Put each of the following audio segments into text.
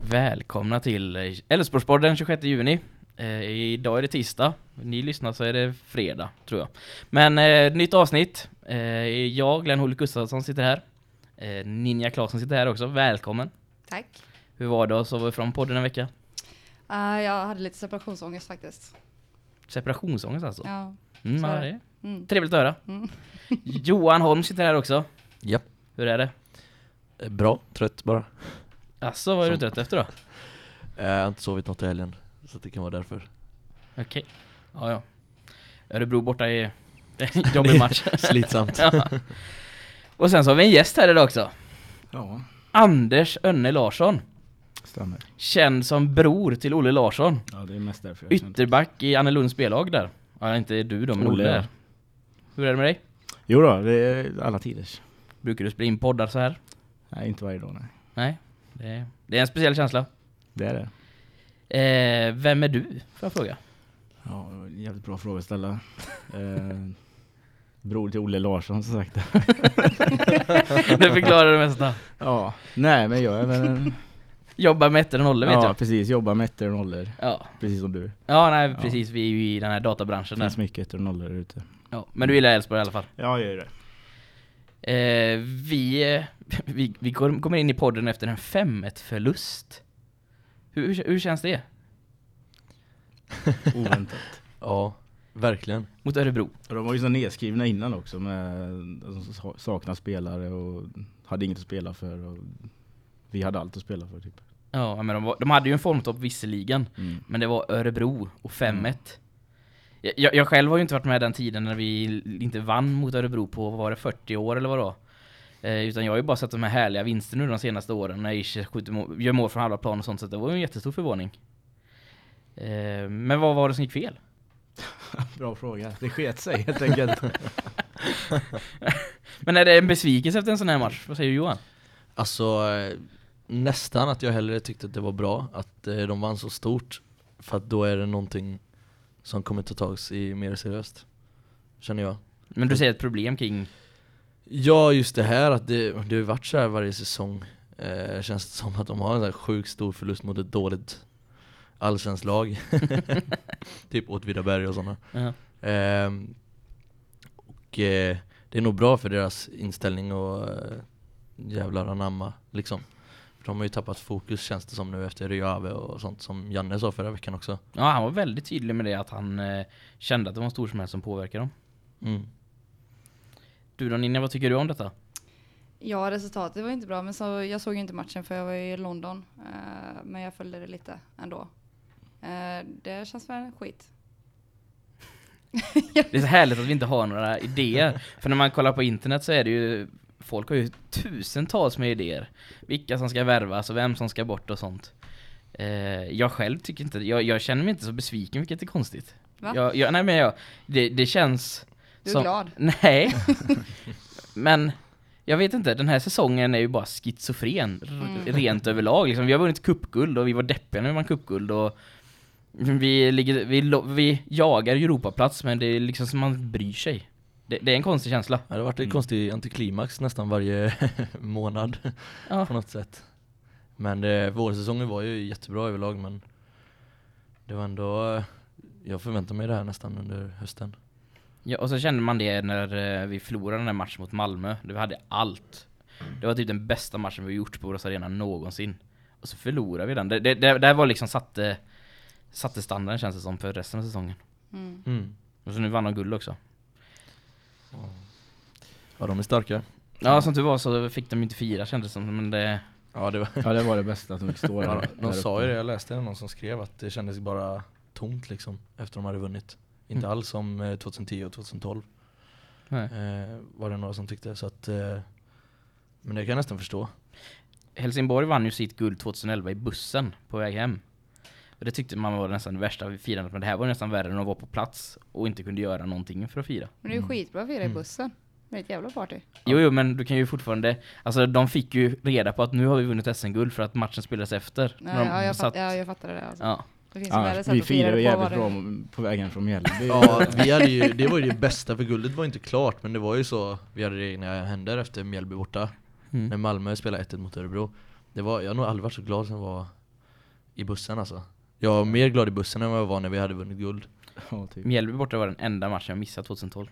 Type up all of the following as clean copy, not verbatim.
Välkomna till Elfsborgspodden den 26 juni. Idag är det tisdag. Ni lyssnar så är det fredag, tror jag. Men nytt avsnitt. Jag, Glenn Hulk Gustafsson, sitter här. Ninja Claesson sitter här också. Välkommen. Tack. Hur var det att sova ifrån podden en vecka? Jag hade lite separationsångest faktiskt. Separationsångest alltså? Ja. Ja, det är trevligt att höra. Mm. Johan Holm sitter här också. Ja. Hur är det? Bra, trött bara. Alltså, vad är du trött efter då? Jag har inte sovit något i helgen, så det kan vara därför. Okej. Ja. Örebro borta i en jobbig match. Slitsamt. Ja. Och sen så har vi en gäst här idag också. Ja, Anders Önne Larsson. stämmer. Känd som bror till Olle Larsson. Ja, det är mest därför jag känner. Ytterback i Annelunds spellag där. Ja, inte du då, men Olle Olle, där. ja. Hur är det med dig? Jo då, det är alla tiders. Brukar du spela in poddar så här? Nej, inte varje dag, nej. Nej, det är en speciell känsla. Det är det. Vem är du, får jag fråga? Ja, jävligt bra fråga att ställa. Bror till Olle Larsson, som sagt. Det förklarar det mesta. Ja, nej men jag är väl... Jobbar med ettor och nollor, vet Ja, jag. precis. Jobbar med ettor och nollor. Ja. Precis som du. Ja, nej, precis. Vi är ju i den här databranschen Det finns där. mycket ettor och nollor ute. Ja, men du gillar Elfsborg i alla fall. Ja, jag gör det. Vi kommer in i podden efter en 5-1-förlust. Hur känns det? Oväntat. Ja, verkligen. Mot Örebro. Och de var ju så nedskrivna innan också med alltså, saknar spelare och hade inget att spela för. Och vi hade allt att spela för typ. Ja, men de hade ju en formtopp visserligen. Men det var Örebro och 5-1. Jag själv har ju inte varit med den tiden när vi inte vann mot Örebro på, vad var det, 40 år eller vad då? Utan jag har ju bara sett de här härliga vinster nu de senaste åren när Ische gör mål från halva plan och sånt, så det var ju en jättestor förvåning. Men vad var det som gick fel? Bra fråga. Det sket sig helt enkelt. Men är det en besvikelse efter en sån här match? Vad säger Johan? Alltså, nästan att jag hellre tyckte att det var bra att de vann så stort. För att då är det någonting som kommer ta tags i mer seriöst, känner jag. Men du ser ett problem kring... Ja, just det här att det har ju varit så här varje säsong. Känns det som att de har en sån här sjukt stor förlust mot ett dåligt allsvenskt lag. Typ Åtvidaberg och sådana. Och det är nog bra för deras inställning och jävlar anamma liksom. För de har ju tappat fokus, känns det som nu, efter Ryave och sånt som Janne sa förra veckan också. Ja, han var väldigt tydlig med det, att han kände att det var en stor smäll som påverkar dem. Du då, Ninja, vad tycker du om detta? Ja, resultatet var inte bra, men jag såg inte matchen för jag var i London. Men jag följde det lite ändå. Det känns väl skit. Det är så härligt att vi inte har några idéer. För när man kollar på internet så är det ju... Folk har ju tusentals med idéer. Vilka som ska värvas och vem som ska bort och sånt. Jag själv tycker inte... Jag känner mig inte så besviken, vilket är konstigt. Va? Nej, men det känns... Du är glad? Nej. Men... Jag vet inte, den här säsongen är ju bara schizofren. Rent överlag. Liksom. Vi har vunnit cupguld och vi var deppiga när vi vann cupguld. Och vi jagar Europaplats, men det är liksom som man bryr sig. Det är en konstig känsla. Ja, det har varit en konstig antiklimax nästan varje månad på något sätt. Men vårsäsongen var ju jättebra överlag, men det var ändå... Jag förväntar mig det här nästan under hösten. Ja, och så kände man det när vi förlorade den här matchen mot Malmö. Vi hade allt. Det var typ den bästa matchen vi gjort på vår arena någonsin. Och så förlorade vi den. Det var liksom satte standarden, känns det som, för resten av säsongen. Och så nu vann de guld också. Ja, de är starka. Ja, som du var så fick de inte fira, kändes som. Men det... Ja, det var det bästa att de fick stå där. De sa ju det, jag läste någon som skrev att det kändes bara tomt liksom efter de hade vunnit. Inte alls som 2010 och 2012. Var det några som tyckte, så att men det kan jag nästan förstå. Helsingborg vann ju sitt guld 2011 i bussen på väg hem. Och det tyckte man var nästan det värsta firandet, men det här var nästan värre än att vara på plats och inte kunde göra någonting för att fira. Men det är ju skitbra att fira i bussen. Det är ett jävla party. Jo, men du kan ju fortfarande... Alltså, de fick ju reda på att nu har vi vunnit SM-guld för att matchen spelades efter. Jag fattade det. Alltså. Ja. Det finns vi firade jävligt bra på vägen från Mjällby. Ja, det var ju det bästa, för guldet var inte klart, men det var ju så, vi hade det egna händer efter Mjällby borta. När Malmö spelade 1-1 mot Örebro. Jag har nog aldrig varit så glad som var i bussen alltså. Jag var mer glad i bussen än vad jag var när vi hade vunnit guld. Ja, typ. Mjällby borta var den enda matchen jag missade 2012.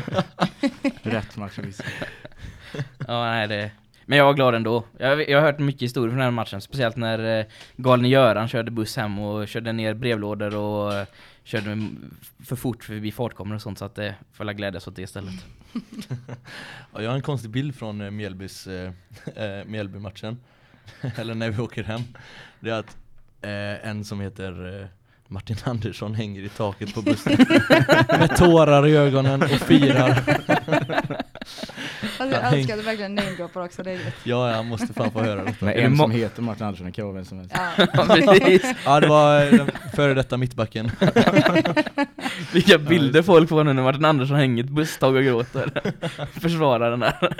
Rätt match att missa. Ja, nej, det... Men jag var glad ändå. Jag har hört mycket historier från den här matchen. Speciellt när galne Göran körde buss hem och körde ner brevlådor och körde för fort förbi fartkameror och sånt. Så att det får jag glädjas åt det istället. Ja, jag har en konstig bild från Mjällby-matchen. Eller när vi åker hem. Det är att en som heter Martin Andersson hänger i taket på bussen. Med tårar i ögonen och firar. Alltså jag älskar att verkligen namedroppar också, det är gött. Ja, jag måste fan få höra detta. Men en som heter Martin Andersson kan vara vem som helst. Ja. Ja, precis. Ja, det var den före detta mittbacken. Vilka bilder folk får nu när Martin Andersson hänger ett busstag och gråter. Försvarar den där.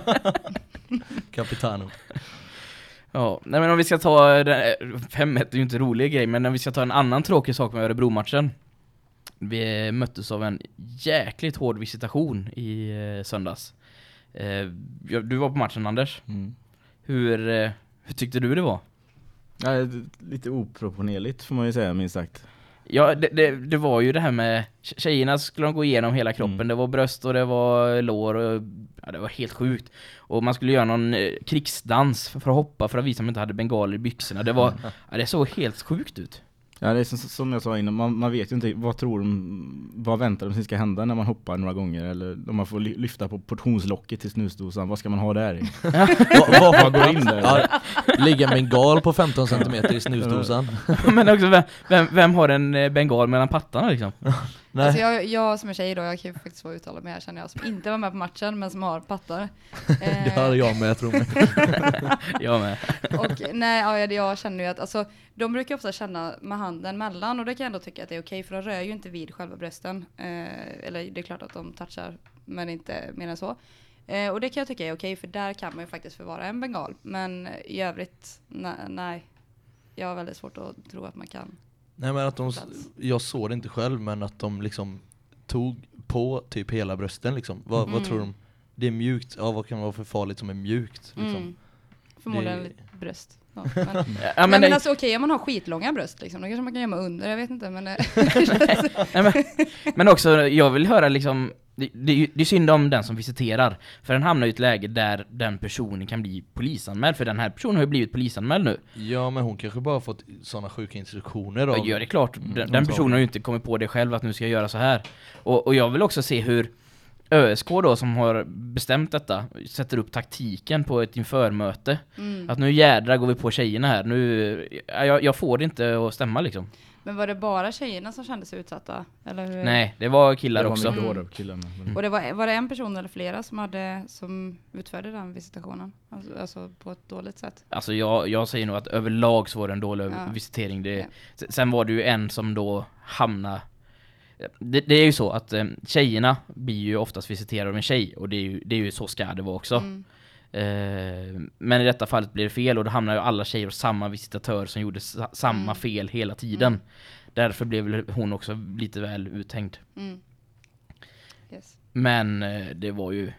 Capitano. Ja, nej, men om vi ska ta 5-1 är ju inte rolig grej, men om vi ska ta en annan tråkig sak med Örebro-matchen. Vi möttes av en jäkligt hård visitation i söndags. Du var på matchen, Anders. Hur tyckte du det var? Ja, lite oproportionerligt får man ju säga, minst sagt. Ja, det var ju det här med tjejerna skulle de gå igenom hela kroppen. Det var bröst och det var lår och ja, det var helt sjukt. Och man skulle göra någon krigsdans för att hoppa för att visa att man inte hade bengaler i byxorna. Det såg helt sjukt ut. Ja, det är som jag sa innan, man vet ju inte vad väntar de ska hända när man hoppar några gånger, eller om man får lyfta på portionslocket till snusdosan, vad ska man ha där i? Vad går in där? Ja, ligga bengal på 15 cm i snusdosan. Men också, vem har en bengal mellan pattarna liksom? Nej. Alltså jag som är tjej då, jag kan ju faktiskt få uttala mig här, känner jag, som inte var med på matchen men som har pattar. Det hade jag med, jag tror mig. Jag med. Och nej, jag känner ju att alltså, de brukar ofta känna med handen mellan, och det kan jag ändå tycka att det är okej, för de rör ju inte vid själva brösten. Eller det är klart att de touchar, men inte mer än så. Och det kan jag tycka är okej, för där kan man ju faktiskt förvara en bengal. Men i övrigt, nej. Jag har väldigt svårt att tro att man kan. Nej, men att jag såg det inte själv, men att de liksom tog på typ hela brösten liksom. Vad tror de? Det är mjukt. Ja, vad kan vara för farligt som är mjukt liksom? Förmodligen lite bröst. Ja, men alltså okej, om man har skitlånga bröst liksom, då kanske man kan gömma under, jag vet inte, men men också, jag vill höra liksom, det är synd om den som visiterar, för den hamnar i ett läge där den personen kan bli polisanmäld, för den här personen har ju blivit polisanmäld nu. Ja, men hon kanske bara fått sådana sjuka instruktioner då. Ja, gör det klart. Den personen har ju inte kommit på det själv att nu ska jag göra så här. Och jag vill också se hur ÖSK då, som har bestämt detta, sätter upp taktiken på ett införmöte. Att nu jädrar går vi på tjejerna här. Nu, jag får det inte att stämma liksom. Men var det bara tjejerna som kände sig utsatta? Eller hur? Nej, det var killar Det var också. mycket hårdare på killarna. Och det var det en person eller flera som utförde den visitationen? Alltså på ett dåligt sätt? Alltså jag säger nog att överlag så var det en dålig visitering. Sen var det ju en som då hamnade... Det är ju så att tjejerna blir ju oftast visiterade av en tjej, och det är ju så ska det vara också. Men i detta fallet blir det fel, och då hamnar ju alla tjejer och samma visitatör som gjorde samma fel hela tiden. Därför blev hon också lite väl uthängd. Yes. Men det var ju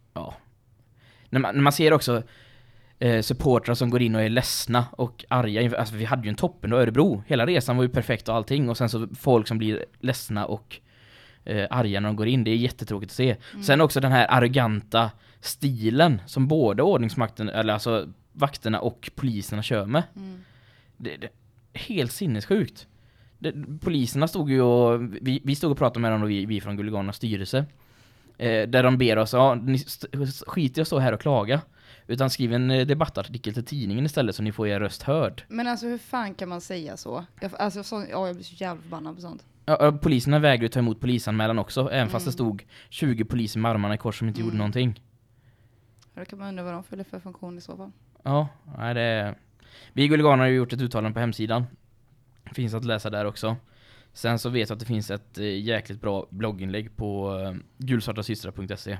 när man ser också supportrar som går in och är ledsna och arga. Alltså vi hade ju en toppen och Örebro. Hela resan var ju perfekt och allting. Och sen så folk som blir ledsna och arga när de går in. Det är jättetråkigt att se. Sen också den här arroganta stilen som både ordningsmakten, eller alltså vakterna och poliserna kör med. Det är helt sinnessjukt. Poliserna stod ju och vi stod och pratade med dem, och vi från Guliganernas styrelse. Där de ber oss, ni skiter i att stå här och klaga. Utan skriv en debattartikel till tidningen istället, så ni får er röst hörd. Men alltså hur fan kan man säga så? Jag blir så jävla förbannad på sånt. Ja, poliserna vägrade ta emot polisanmälan också, även fast det stod 20 poliser med armarna i kors som inte gjorde någonting. Då kan man undra vad de fyller för funktion i så fall. Ja, vi i Guliganer har ju gjort ett uttalande på hemsidan. Finns att läsa där också. Sen så vet jag att det finns ett jäkligt bra blogginlägg på gulsvartasystrar.se.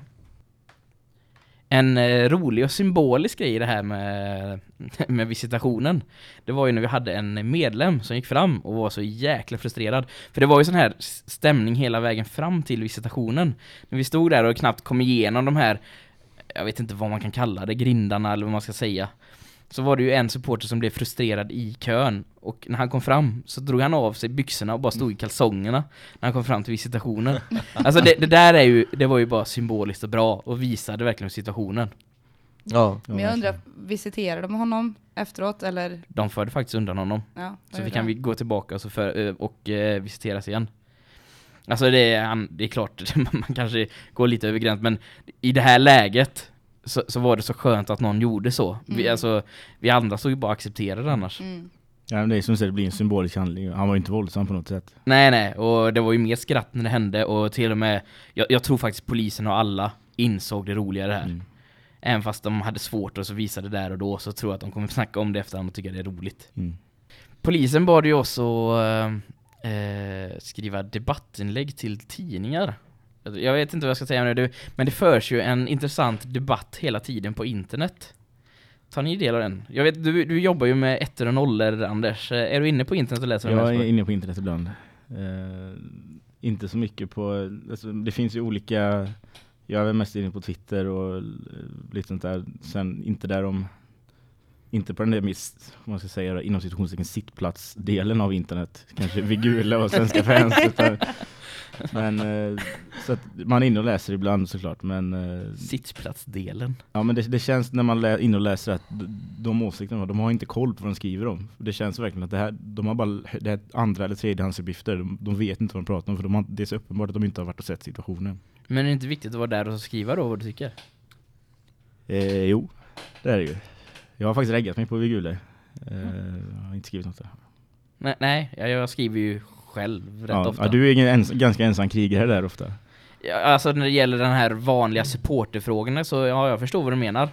En rolig och symbolisk grej i det här med visitationen. Det var ju när vi hade en medlem som gick fram och var så jäkla frustrerad. För det var ju sån här stämning hela vägen fram till visitationen. När vi stod där och knappt kom igenom de här, jag vet inte vad man kan kalla det, grindarna eller vad man ska säga. så var det ju en supporter som blev frustrerad i kön. Och när han kom fram så drog han av sig byxorna och bara stod i kalsongerna när han kom fram till visitationen. Alltså det där det var ju bara symboliskt och bra och visade verkligen situationen. Ja. Men jag undrar, visiterade de honom efteråt eller? De förde faktiskt undan honom. Ja, så vi kan gå tillbaka och visiteras igen. Alltså det är klart, man kanske går lite över gräns, men i det här läget så var det så skönt att någon gjorde så. Vi andra så ju bara accepterade annars. Ja, men det är som sagt, det blir en symbolisk handling. Han var ju inte våldsam på något sätt. Nej, och det var ju mer skratt när det hände. Och till och med, jag tror faktiskt polisen och alla insåg det roliga det här. Även fast de hade svårt att så visa det där och då, så tror jag att de kommer snacka om det efterhand och tycka det är roligt. Polisen bad ju oss att skriva debattinlägg till tidningar. Jag vet inte vad jag ska säga nu, men det förs ju en intressant debatt hela tiden på internet. Tar ni del av den? Jag vet, du jobbar ju med 1 och 0, Anders. Är du inne på internet och läser? Jag är inne på internet ibland. Inte så mycket på... Alltså, det finns ju olika... Jag är mest inne på Twitter och lite sånt där. Sen inte där om... Inte på den där man ska säga inom situationstecken sittplatsdelen av internet. Kanske Vigula och Svenska fans. Men så att man är inne och läser ibland såklart, men sittplatsdelen. Ja, men det känns när man inne och läser att de åsikterna, de har inte koll på vad de skriver om. Det känns verkligen att de har bara det är andra eller tredjehandsuppgifter. De vet inte vad de pratar om, för det är så uppenbart att de inte har varit och sett situationen. Men är det inte viktigt att vara där och skriva då vad du tycker? Jo, det är det ju. Jag har faktiskt reggat mig på Vigula. Jag har inte skrivit något där. Nej, jag skriver ju själv rätt ofta. Ja, du är ganska ensam krigare där ofta. Ja, alltså när det gäller den här vanliga supporterfrågorna så ja, jag förstår vad du menar.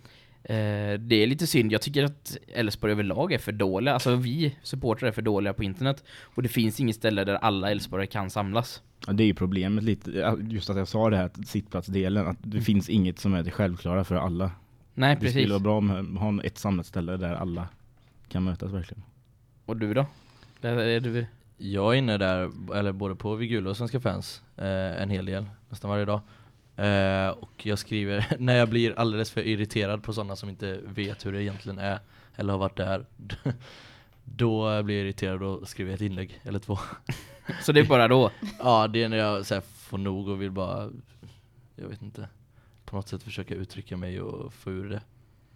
Det är lite synd. Jag tycker att Elfsborg överlag är för dåliga. Alltså vi supportrar är för dåliga på internet. Och det finns inget ställe där alla Elfsborg kan samlas. Ja, det är ju problemet lite. Just att jag sa det här sittplatsdelen. Att det finns inget som är det självklara för alla. Nej, precis. Det skulle vara bra om ha ett samlat ställe där alla kan mötas verkligen. Och du då? Där är du... Jag är inne där, eller både på Vigula och Svenska fans, en hel del, nästan varje dag. Och jag skriver, när jag blir alldeles för irriterad på sådana som inte vet hur det egentligen är, eller har varit där, då blir jag irriterad och skriver ett inlägg, eller 2. Så det är bara då? Ja, det är när jag så här, får nog och vill bara, jag vet inte, på något sätt försöka uttrycka mig och få ur det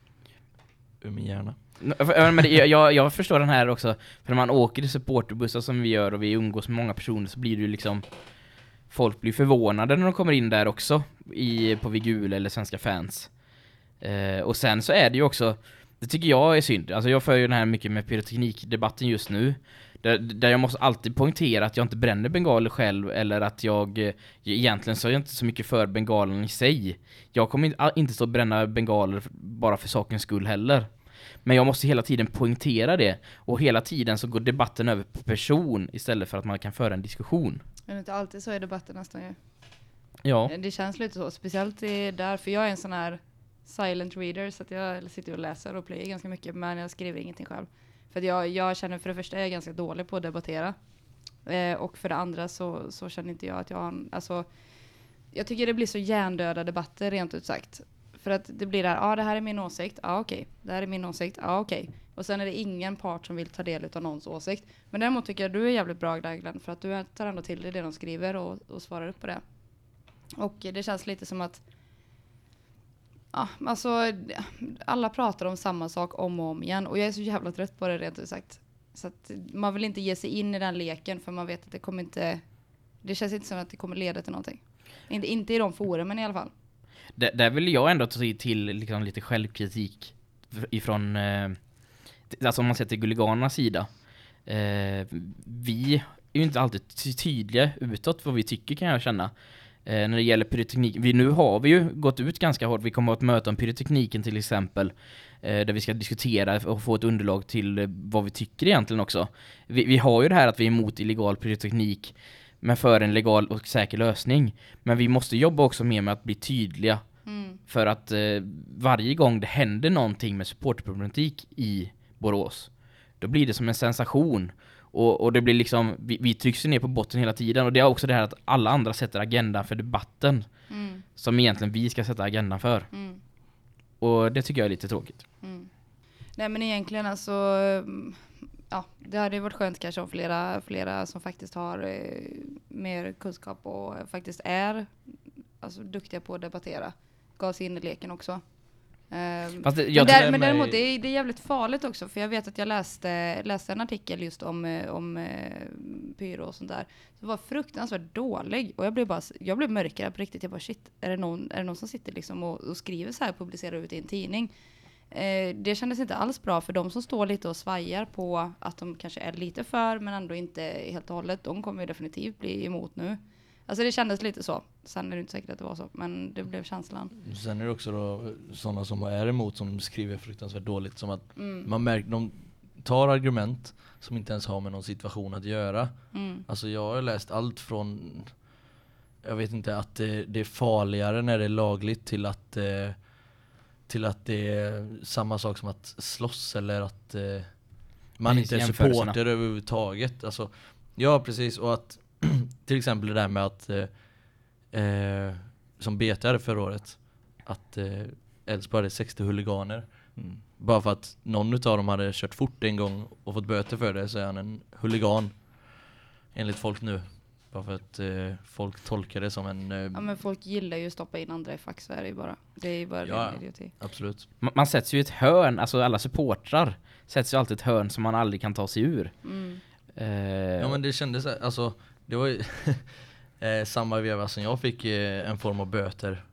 ur min hjärna. Men jag förstår den här också. För när man åker i supporterbussar som vi gör och vi umgås med många personer, så blir det ju liksom, folk blir förvånade när de kommer in där också på Vigula eller Svenska fans. Och sen så är det ju också, det tycker jag är synd. Alltså jag för ju den här mycket med pyroteknikdebatten just nu. Där jag måste alltid poängtera att jag inte bränner bengaler själv, eller att jag egentligen så är jag inte så mycket för bengalen i sig. Jag kommer inte stå och bränna bengaler bara för sakens skull heller. Men jag måste hela tiden poängtera det. Och hela tiden så går debatten över på person istället för att man kan föra en diskussion. Men inte alltid så är debatten nästan ju. Ja. Det känns lite så. Speciellt där, för jag är en sån här silent reader, så att jag sitter och läser och plöjer ganska mycket, men jag skriver ingenting själv. För att jag känner, för det första är jag ganska dålig på att debattera. Och för det andra så känner inte jag att jag har alltså, jag tycker det blir så hjärndöda debatter rent ut sagt. För att det blir där, det här är min åsikt, okej. Det här är min åsikt, okej. Och sen är det ingen part som vill ta del av någons åsikt. Men däremot tycker jag du är jävligt bra där, Glenn, för att du tar ändå till dig det de skriver och svarar upp på det. Och det känns lite som att alltså alla pratar om samma sak om och om igen. Och jag är så jävla trött på det rent ut sagt. Så att man vill inte ge sig in i den leken, för man vet att det kommer inte, det känns inte som att det kommer leda till någonting. Inte i de forumen i alla fall. Där vill jag ändå ta till liksom lite självkritik ifrån, alltså om man ser till Guliganernas sida. Vi är ju inte alltid tydliga utåt vad vi tycker, kan jag känna. När det gäller pyroteknik. Nu har vi ju gått ut ganska hårt. Vi kommer att möta om pyrotekniken till exempel. Där vi ska diskutera och få ett underlag till vad vi tycker egentligen också. Vi har ju det här att vi är emot illegal pyroteknik, men för en legal och säker lösning. Men vi måste jobba också mer med att bli tydliga. För att varje gång det händer någonting med supportproblematik i Borås, då blir det som en sensation. Och det blir liksom, vi trycks ner på botten hela tiden. Och det är också det här att alla andra sätter agendan för debatten. Som egentligen vi ska sätta agendan för. Och det tycker jag är lite tråkigt. Nej, men egentligen alltså, ja, det hade ju varit skönt kanske om flera som faktiskt har mer kunskap och faktiskt är alltså duktiga på att debattera gav sig in i leken också. Men däremot det är jävligt farligt också, för jag vet att jag läste en artikel just om pyro och sånt där. Det var fruktansvärt dålig och jag blev mörkare på riktigt. Jag bara shit, är det någon som sitter liksom och skriver så här, publicerar ut i en tidning? Det kändes inte alls bra för de som står lite och svajar på att de kanske är lite för men ändå inte helt och hållet. De kommer ju definitivt bli emot nu. Alltså det kändes lite så. Sen är det inte säkert att det var så, men det blev känslan. Sen är det också då sådana som är emot som skriver fruktansvärt dåligt, som att man märker, de tar argument som inte ens har med någon situation att göra. Alltså jag har läst allt från, jag vet inte, att det är farligare när det är lagligt till att det är samma sak som att slåss, eller att man inte är supporter överhuvudtaget. Alltså, ja, precis. Och att till exempel det där med att som betade förra året att Elfsborg hade 60 huliganer. Bara för att någon utav dem hade kört fort en gång och fått böter för det, så är han en huligan enligt folk nu. Bara för att folk tolkar det som en... Ja, men folk gillar ju att stoppa in andra i fack, så är det ju bara. Det är ju bara ren idioti. Absolut. Man sätts ju i ett hörn, alltså alla supportrar sätts ju alltid i ett hörn som man aldrig kan ta sig ur. Ja, men det kändes, alltså det var ju samma veva som jag fick en form av böter.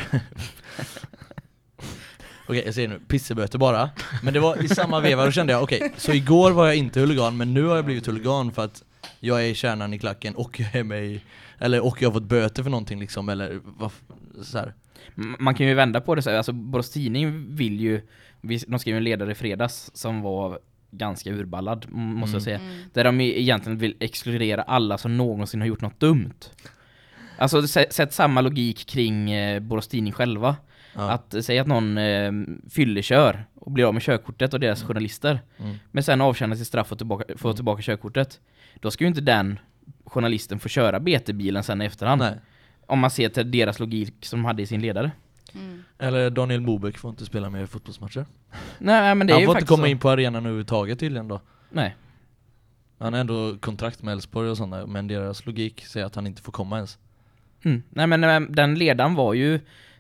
Okej, jag säger nu, pisseböter bara. Men det var i samma veva, då kände jag, okej, så igår var jag inte huligan, men nu har jag blivit huligan för att jag är i kärnan i klacken och jag är med i, och jag har fått böter för någonting liksom, eller vad, så här. Man kan ju vända på det så här, alltså Borås Tidning vill ju, de skrev en ledare i fredags som var ganska urballad, måste jag säga. Där de egentligen vill exkludera alla som någonsin har gjort något dumt. Alltså sett samma logik kring Borås Tidning själva. Ja. Att säga att någon fyllekör och blir av med körkortet och deras journalister. Men sen avtjänar sitt straff och få tillbaka körkortet. Då ska ju inte den journalisten få köra BT-bilen sen i efterhand. Nej. Om man ser till deras logik som de hade i sin ledare. Eller Daniel Mobeck får inte spela med fotbollsmatcher. Nej, men det är han ju får faktiskt inte komma så. in på arenan överhuvudtaget tydligen då. Nej. Han har ändå kontrakt med Elfsborg och sådana, men deras logik säger att han inte får komma ens. Nej, men den ledaren var ju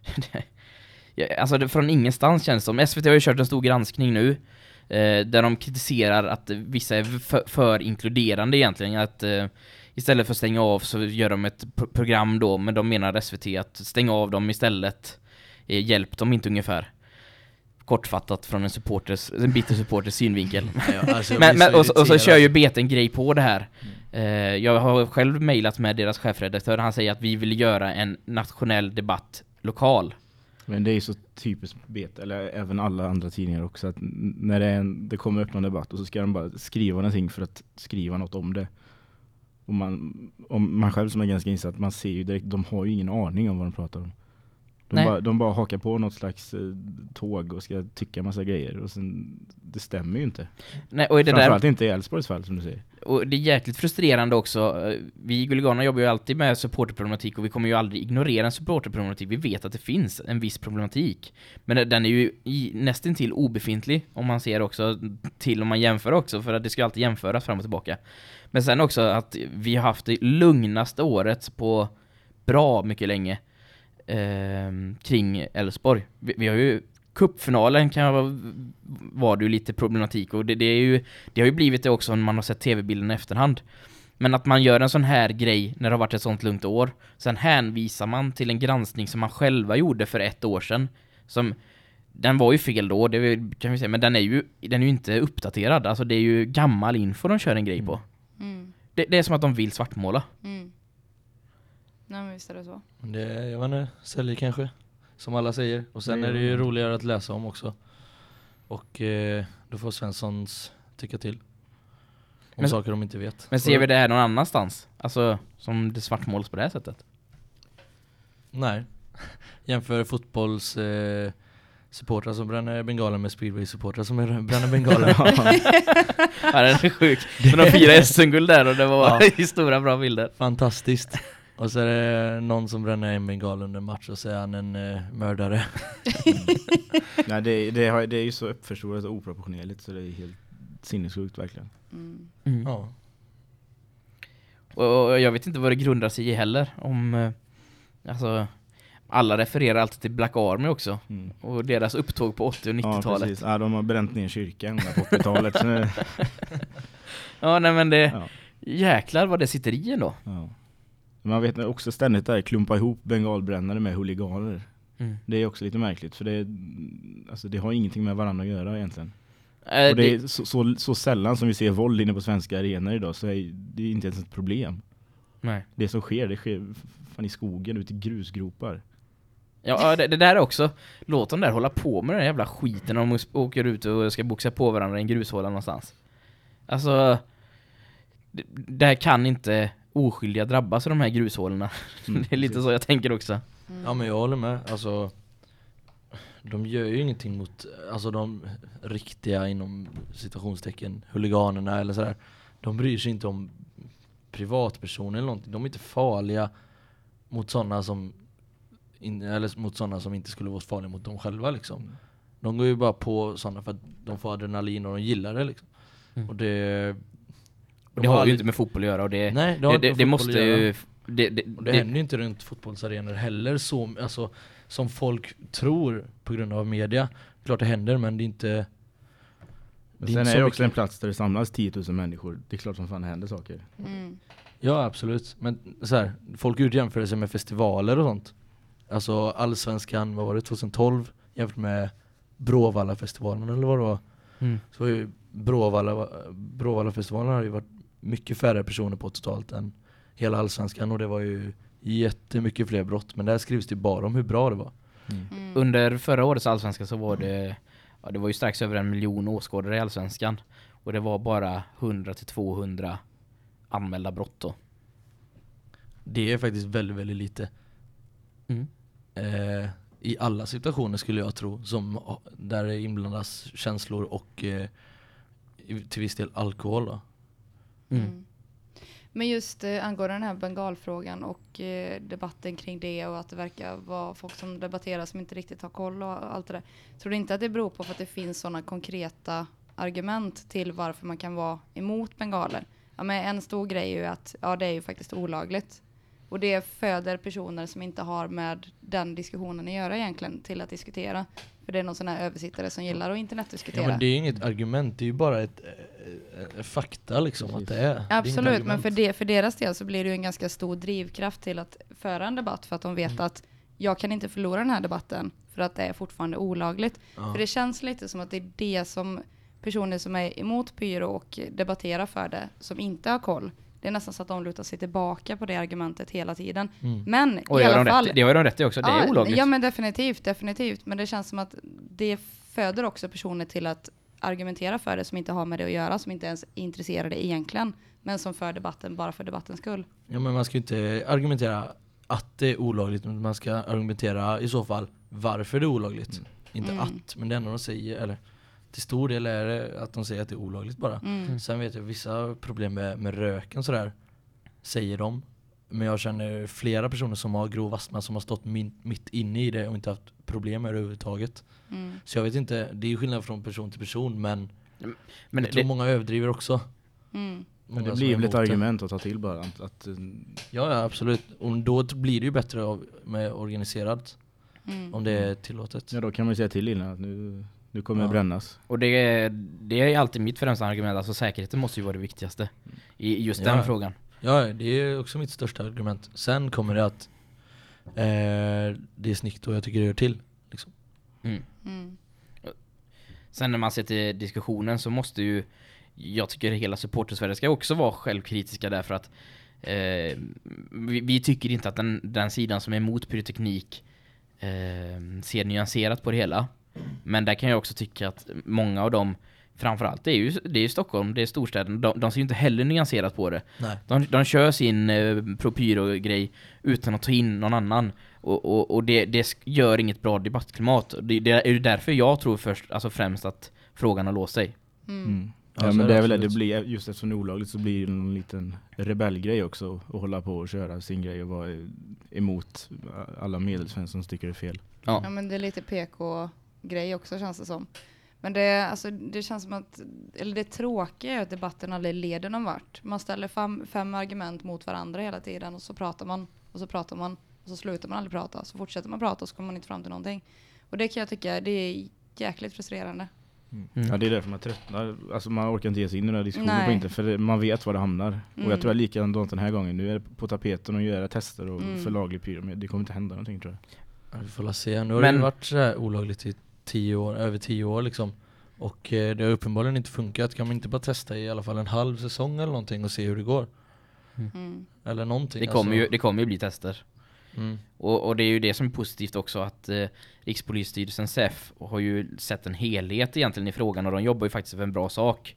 alltså det, från ingenstans känns det som. SVT har ju kört en stor granskning nu där de kritiserar att vissa är för inkluderande egentligen, att istället för att stänga av så gör de ett program då, men de menar SVT att stänga av dem istället hjälp dem inte ungefär. Kortfattat från en bitter supporters synvinkel. Ja, alltså och så kör ju BT en grej på det här. Jag har själv mejlat med deras chefredaktör. Han säger att vi vill göra en nationell debatt lokal. Men det är så typiskt BT, eller även alla andra tidningar också, att när det kommer upp någon debatt och så ska de bara skriva någonting för att skriva något om det. Och man själv som är ganska insatt, man ser ju direkt, de har ju ingen aning om vad de pratar om. De bara hakar på något slags tåg och ska tycka massa grejer, och sen, det stämmer ju inte. Nej, och framförallt inte i Elfsborgs fall, som du säger. Och det är jäkligt frustrerande också. Vi i Guliganerna jobbar ju alltid med supporterproblematik, och vi kommer ju aldrig ignorera en supporterproblematik. Vi vet att det finns en viss problematik. Men den är ju nästintill obefintlig, om man ser också till, om man jämför också, för att det ska alltid jämföras fram och tillbaka. Men sen också att vi har haft det lugnaste året på bra mycket länge kring Elfsborg. Vi har ju cupfinalen var det ju lite problematik, och det har ju blivit det också när man har sett tv-bilden i efterhand. Men att man gör en sån här grej när det har varit ett sånt lugnt år, sen hänvisar man till en granskning som man själva gjorde för 1 år sedan, som den var ju fel då, det kan vi säga, men den är ju inte uppdaterad. Alltså det är ju gammal info de kör en grej på. Det är som att de vill svartmåla. Nej, men visst är det så. Det, jag vet inte, säljer kanske, som alla säger. Och sen är det ju roligare att läsa om också. Och då får Svenssons tycka till om saker de inte vet. Men ser vi det här någon annanstans? Alltså, som det svartmåls på det här sättet? Nej. Jämför fotbolls supportrar som bränner bengaler med speedway-supportrar som bränner bengaler. Ja, det är sjukt. Men de 4 SM-guld där, och det var stora bra bilder. Fantastiskt. Och så är det någon som bränner en bengal under match och så är han en mördare. Nej, det är ju så uppförstorat och oproportionerligt så det är helt sinnessjukt verkligen. Ja. Och jag vet inte vad det grundar sig i heller. Om alltså alla refererar alltid till Black Army också. Och deras upptåg på 80- och 90-talet. Ja, precis. Ja, de har bränt ner kyrkan på 80-talet. Ja, nej men det... Jäklar vad det sitter i ändå. Ja. Man vet också ständigt där klumpa ihop bengalbrännare med huliganer. Det är också lite märkligt för det har ingenting med varandra att göra egentligen. Och det är så sällan som vi ser våld inne på svenska arenor idag så är det inte ens ett problem. Nej. Det som sker, det sker fan i skogen ute i grusgropar. Ja, det där är också. Låt dem där hålla på med den jävla skiten när de åker ut och ska boxa på varandra i en grushåla någonstans. Alltså, där kan inte oskyldiga drabbas av de här grushålorna. Det är lite så jag tänker också. Ja, men jag håller med. Alltså, de gör ju ingenting mot alltså de riktiga inom situationstecken huliganerna eller sådär. De bryr sig inte om privatpersoner eller någonting. De är inte farliga mot sådana som eller mot sådana som inte skulle vara farliga mot dem själva liksom. De går ju bara på sådana för att de får adrenalin och de gillar det liksom. Och det har ju inte med fotboll att göra och det nej, det måste ju det händer ju inte runt fotbollsarenor heller så alltså som folk tror på grund av media. Klart det händer men det är inte sen är det också en plats där det samlas 10 000 människor. Det är klart som fan det händer saker. Ja, absolut. Men så här, folk jämför sig med festivaler och sånt. Alltså Allsvenskan, vad var det, 2012 jämfört med Bråvalla-festivalen eller vad det var. Så ju Bråvalla-festivalen har ju varit mycket färre personer på totalt än hela Allsvenskan och det var ju jättemycket fler brott. Men där skrivs det bara om hur bra det var. Under förra årets Allsvenskan så var det det var ju strax över 1 miljon åskådare i Allsvenskan och det var bara 100-200 anmälda brott då. Det är faktiskt väldigt, väldigt lite. I alla situationer skulle jag tro som där det inblandas känslor och till viss del alkohol då. Men just angående den här bengalfrågan och debatten kring det och att det verkar vara folk som debatterar som inte riktigt har koll och allt det där. Tror du inte att det beror på för att det finns sådana konkreta argument till varför man kan vara emot bengaler? Ja, men en stor grej är ju att det är ju faktiskt olagligt. Och det föder personer som inte har med den diskussionen att göra egentligen till att diskutera. För det är någon sån här översittare som gillar att internetdiskutera. Ja, men det är inget argument, det är ju bara ett fakta liksom att det är. Absolut, det är men för deras del så blir det ju en ganska stor drivkraft till att föra en debatt för att de vet att jag kan inte förlora den här debatten för att det är fortfarande olagligt. För det känns lite som att det är det som personer som är emot pyro och debatterar för det som inte har koll. Det är nästan så att de lutar sig tillbaka på det argumentet hela tiden. Men och i alla fall... det har de rätt i också, det är olagligt. Ja, men definitivt. Men det känns som att det föder också personer till att argumentera för det som inte har med det att göra, som inte ens är intresserade egentligen, men som för debatten bara för debattens skull. Ja, men man ska ju inte argumentera att det är olagligt, men man ska argumentera i så fall varför det är olagligt. Inte att, men det enda de säger, eller till stor del är det att de säger att det är olagligt bara. Sen vet jag vissa problem med röken sådär, säger de. Men jag känner flera personer som har grov astma som har stått mitt inne i det och inte haft problem med det överhuvudtaget. Så jag vet inte, det är skillnad från person till person, men jag tror många överdriver också. Men det blir väl ett argument att ta till bara. Ja, absolut. Och då blir det ju bättre med organiserat. Om det är tillåtet. Ja, då kan man ju säga till innan att nu kommer det brännas. Och det är alltid mitt främsta argument. Alltså säkerheten måste ju vara det viktigaste i just den frågan. Ja, det är också mitt största argument. Sen kommer det att det är snyggt och jag tycker det gör till. Liksom. Sen när man ser till diskussionen så måste ju, jag tycker hela supportersvärlden ska också vara självkritiska därför att vi tycker inte att den sidan som är emot pyroteknik ser nyanserat på det hela. Men där kan jag också tycka att många av dem, framförallt det är ju Stockholm, det är storstäden, de ser ju inte heller nyanserat på det. Nej. De kör sin propyro-grej utan att ta in någon annan och det gör inget bra debattklimat. Det är ju därför jag tror främst att frågan har låst sig. Ja, men det är väl det blir, just eftersom det är olagligt så blir det en liten rebellgrej också att hålla på och köra sin grej och vara emot alla medelsvensson som tycker det är fel. Ja, men det är lite PK-grej också känns det som. Men det känns som att, eller det tråkiga är att debatten aldrig leder någon vart. Man ställer fem argument mot varandra hela tiden och så pratar man och så pratar man och så slutar man aldrig prata. Så fortsätter man prata och så kommer man inte fram till någonting. Och det kan jag tycka, det är jäkligt frustrerande. Ja, det är därför man tröttnar. Alltså man orkar inte ge sig in i den här diskussionen på inte, för man vet var det hamnar. Och jag tror att likadant den här gången. Nu är det på tapeten och göra tester och för laglig pyramid. Det kommer inte hända någonting, tror jag. Ja, vi får se. Nu har det varit så här olagligt i 10 år, över 10 år liksom. Och det har uppenbarligen inte funkat. Kan man inte bara testa i alla fall en halv säsong eller någonting och se hur det går? Eller någonting. Det kommer ju bli tester. Och det är ju det som är positivt också, att Rikspolisstyrelsen SEF har ju sett en helhet egentligen i frågan, och de jobbar ju faktiskt för en bra sak.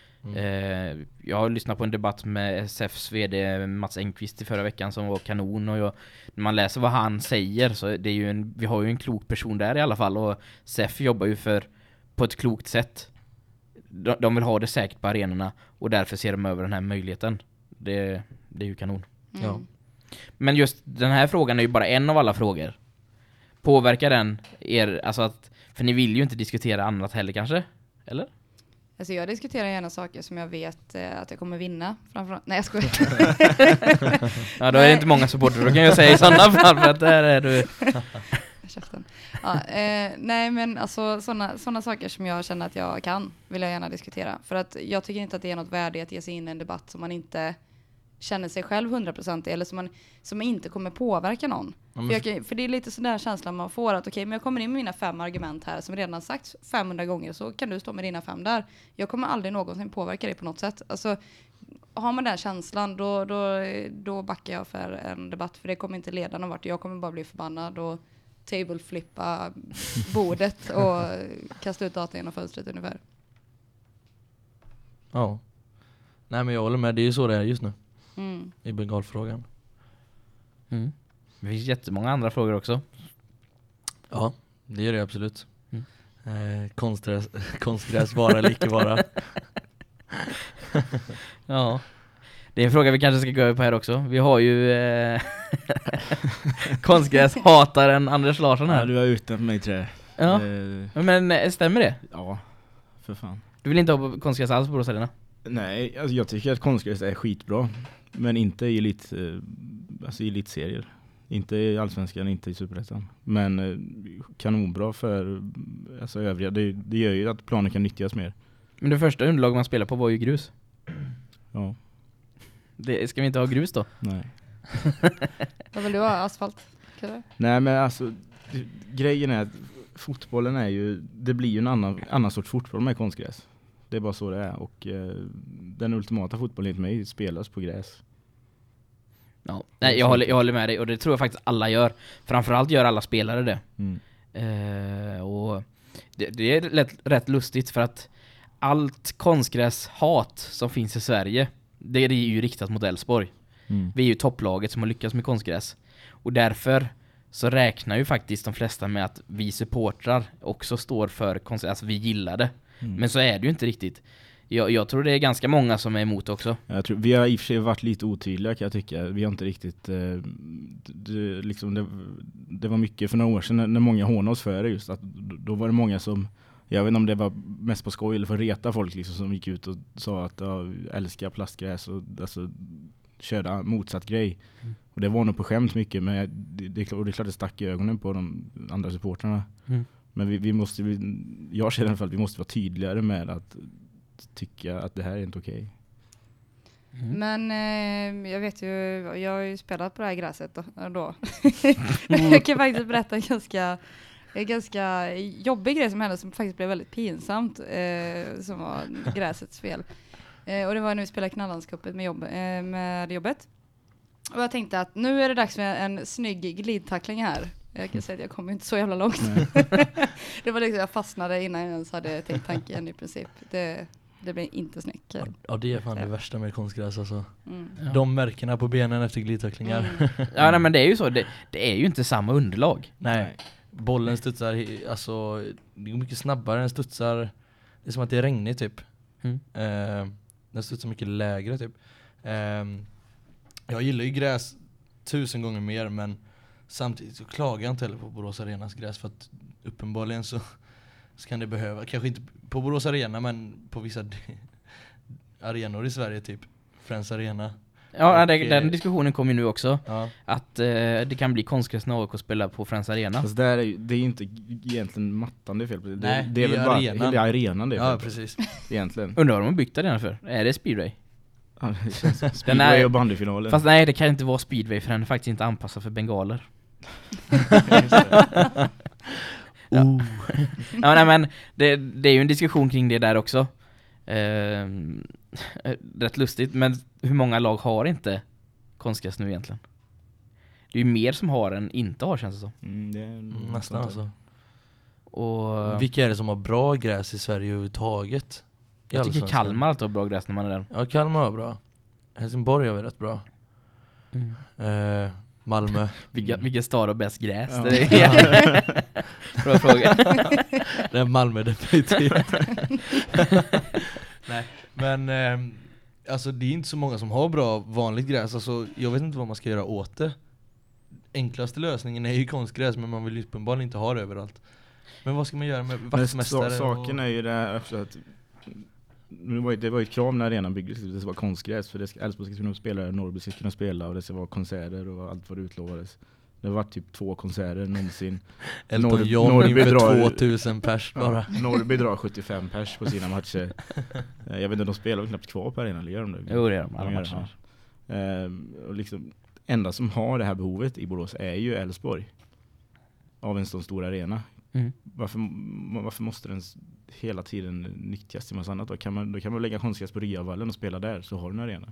Jag har lyssnat på en debatt med SEFs vd Mats Engqvist i förra veckan som var kanon, och när man läser vad han säger så det är ju vi har ju en klok person där i alla fall, och SEF jobbar ju på ett klokt sätt. De vill ha det säkert på arenorna och därför ser de över den här möjligheten. Det är ju kanon. Ja. Men just den här frågan är ju bara en av alla frågor. Påverkar den er, alltså för ni vill ju inte diskutera annat heller kanske? Eller? Alltså jag diskuterar gärna saker som jag vet att jag kommer vinna. Framförallt. Nej, jag skojar. Ja, då är det inte många supporter. Då kan jag säga i sådana fall, för att där är du... Ja, nej, men alltså såna saker som jag känner att jag kan vill jag gärna diskutera. För att jag tycker inte att det är något värde att ge sig in i en debatt som man inte känner sig själv 100% i, eller som inte kommer påverka någon. För det är lite sån där känslan man får att okej, men jag kommer in med mina 5 argument här som redan har sagt 500 gånger, så kan du stå med dina 5 där. Jag kommer aldrig någonsin påverka dig på något sätt. Alltså, har man den känslan då backar jag för en debatt, för det kommer inte leda någon vart. Jag kommer bara bli förbannad och tableflippa bordet och kasta ut datan genom fönstret ungefär. Ja. Nej, men jag håller med, det är ju så det är just nu. I bengalfrågan. Det finns jättemånga andra frågor också. Ja, det gör det absolut. Konstgräs vara eller icke vara. Ja. Det är en fråga vi kanske ska gå över på här också. Vi har ju konstgräs hataren Anders Larsson här. Ja, du var ute på mig, tror jag. Ja. Men stämmer det? Ja, för fan. Du vill inte ha konstgräs alls på Borås Arena? Nej, alltså jag tycker att konstgräs är skitbra. Men inte i elitserier. Inte i Allsvenskan, inte i Superettan. Men kanonbra för övriga. Det gör ju att planen kan nyttjas mer. Men det första underlag man spelar på var ju grus. Ja. Ska vi inte ha grus då? Nej. Vad vill du ha? Asfalt? Nej, men alltså grejen är att fotbollen är ju, det blir ju en annan sorts fotboll med konstgräs. Det är bara så det är. Och den ultimata fotbollen enligt mig spelas på gräs. Ja. Nej, jag håller med dig, och det tror jag faktiskt alla gör. Framförallt gör alla spelare det. Och det är rätt lustigt, för att allt konstgräshat som finns i Sverige, det är ju riktat mot Elfsborg. Vi är ju topplaget som har lyckats med konstgräs. Och därför så räknar ju faktiskt de flesta med att vi supportrar också står för konstgräs. Alltså vi gillar det. Men så är det ju inte riktigt. Jag tror det är ganska många som är emot också. Jag tror, vi har i och för sig varit lite otydliga, kan jag tycka. Vi har inte riktigt... det var mycket för några år sedan när många hånade oss för det. Just att då var det många som... Jag vet inte om det var mest på skoj eller för att reta folk liksom, som gick ut och sa att jag älskar plastgräs och alltså, körde motsatt grej. Och det var nog på skämt mycket, men det är klart det stack i ögonen på de andra supportrarna. Men vi måste... jag känner i alla fall att vi måste vara tydligare med att tycka att det här är inte okej. Men jag vet ju, jag har ju spelat på det här gräset då. Jag kan faktiskt berätta en ganska jobbig grej som hände, som faktiskt blev väldigt pinsamt, som var gräsets fel. Och det var när vi spelade knallandskuppet med jobbet. Och jag tänkte att nu är det dags för en snygg glidtackling här. Jag kan säga att jag kom inte så jävla långt. Det var liksom, jag fastnade innan jag ens hade tänkt tanken i princip. Det blev inte snyggt. Ja, det är fan det värsta med konstgräs alltså. De märkena på benen efter glidtacklingar. Ja, nej, men det är ju så. Det är ju inte samma underlag. Nej. Bollen studsar, alltså det går mycket snabbare än studsar. Det är som att det är regnigt typ. Den studsar mycket lägre typ. Jag gillar ju gräs 1000 gånger mer, men samtidigt så klagar jag inte heller på Borås Arenas gräs, för att uppenbarligen så kan det behöva, kanske inte på Borås Arena, men på vissa arenor i Sverige, typ Friends Arena. Ja, den diskussionen kommer ju nu också. Ja. Att det kan bli konstgräs när AIK spelar på Friends Arena. Alltså det är ju inte egentligen mattan det är fel på. Nej, det är väl bara hela arenan det är fel Ja, på. precis. Egentligen. Undrar vad de har byggt arenan för? Är det speedway? Ja, det känns speedway och bandyfinalen. Fast nej, det kan inte vara speedway, för den är faktiskt inte anpassad för bengaler. Ja, nej, men det är ju en diskussion kring det där också. Rätt lustigt, men hur många lag har inte konstgräs nu egentligen? Det är ju mer som har än inte har, känns det så. Det är nästan alltså. Och vilka är det som har bra gräs i Sverige överhuvudtaget? jag tycker Kalmar alltid har bra gräs när man är där. Ja, Kalmar har bra. Helsingborg har vi rätt bra. Malmö. Vilken stad har bäst gräs? Ja. Det är bra fråga. Det är Malmö definitivt. Nej, men alltså det är inte så många som har bra vanligt gräs. Alltså, jag vet inte vad man ska göra åt det. Enklaste lösningen är ju konstgräs, men man vill ju uppenbarligen inte ha det överallt. Men vad ska man göra med vaktmästare? Saken är ju det efter att det var ju ett krav när arenan byggdes, det ska vara konstgräs, för Elfsborg ska kunna spela, Norrby ska kunna spela, och det ska vara konserter och allt vad det utlovades. Det var typ 2 konserter någonsin. Elton John inför 2000 pers bara. Norrby drar 75 pers på sina matcher. Jag vet inte, de spelar knappt kvar på arenan, gör de det? Jo, det gör de, alla matcherna. Och liksom, enda som har det här behovet i Borås är ju Elfsborg. Av en sån stor arena. Varför måste den hela tiden nyttjas till massa annat? Då kan man lägga konstgräs på Ryavallen och spela där, så har du en arena.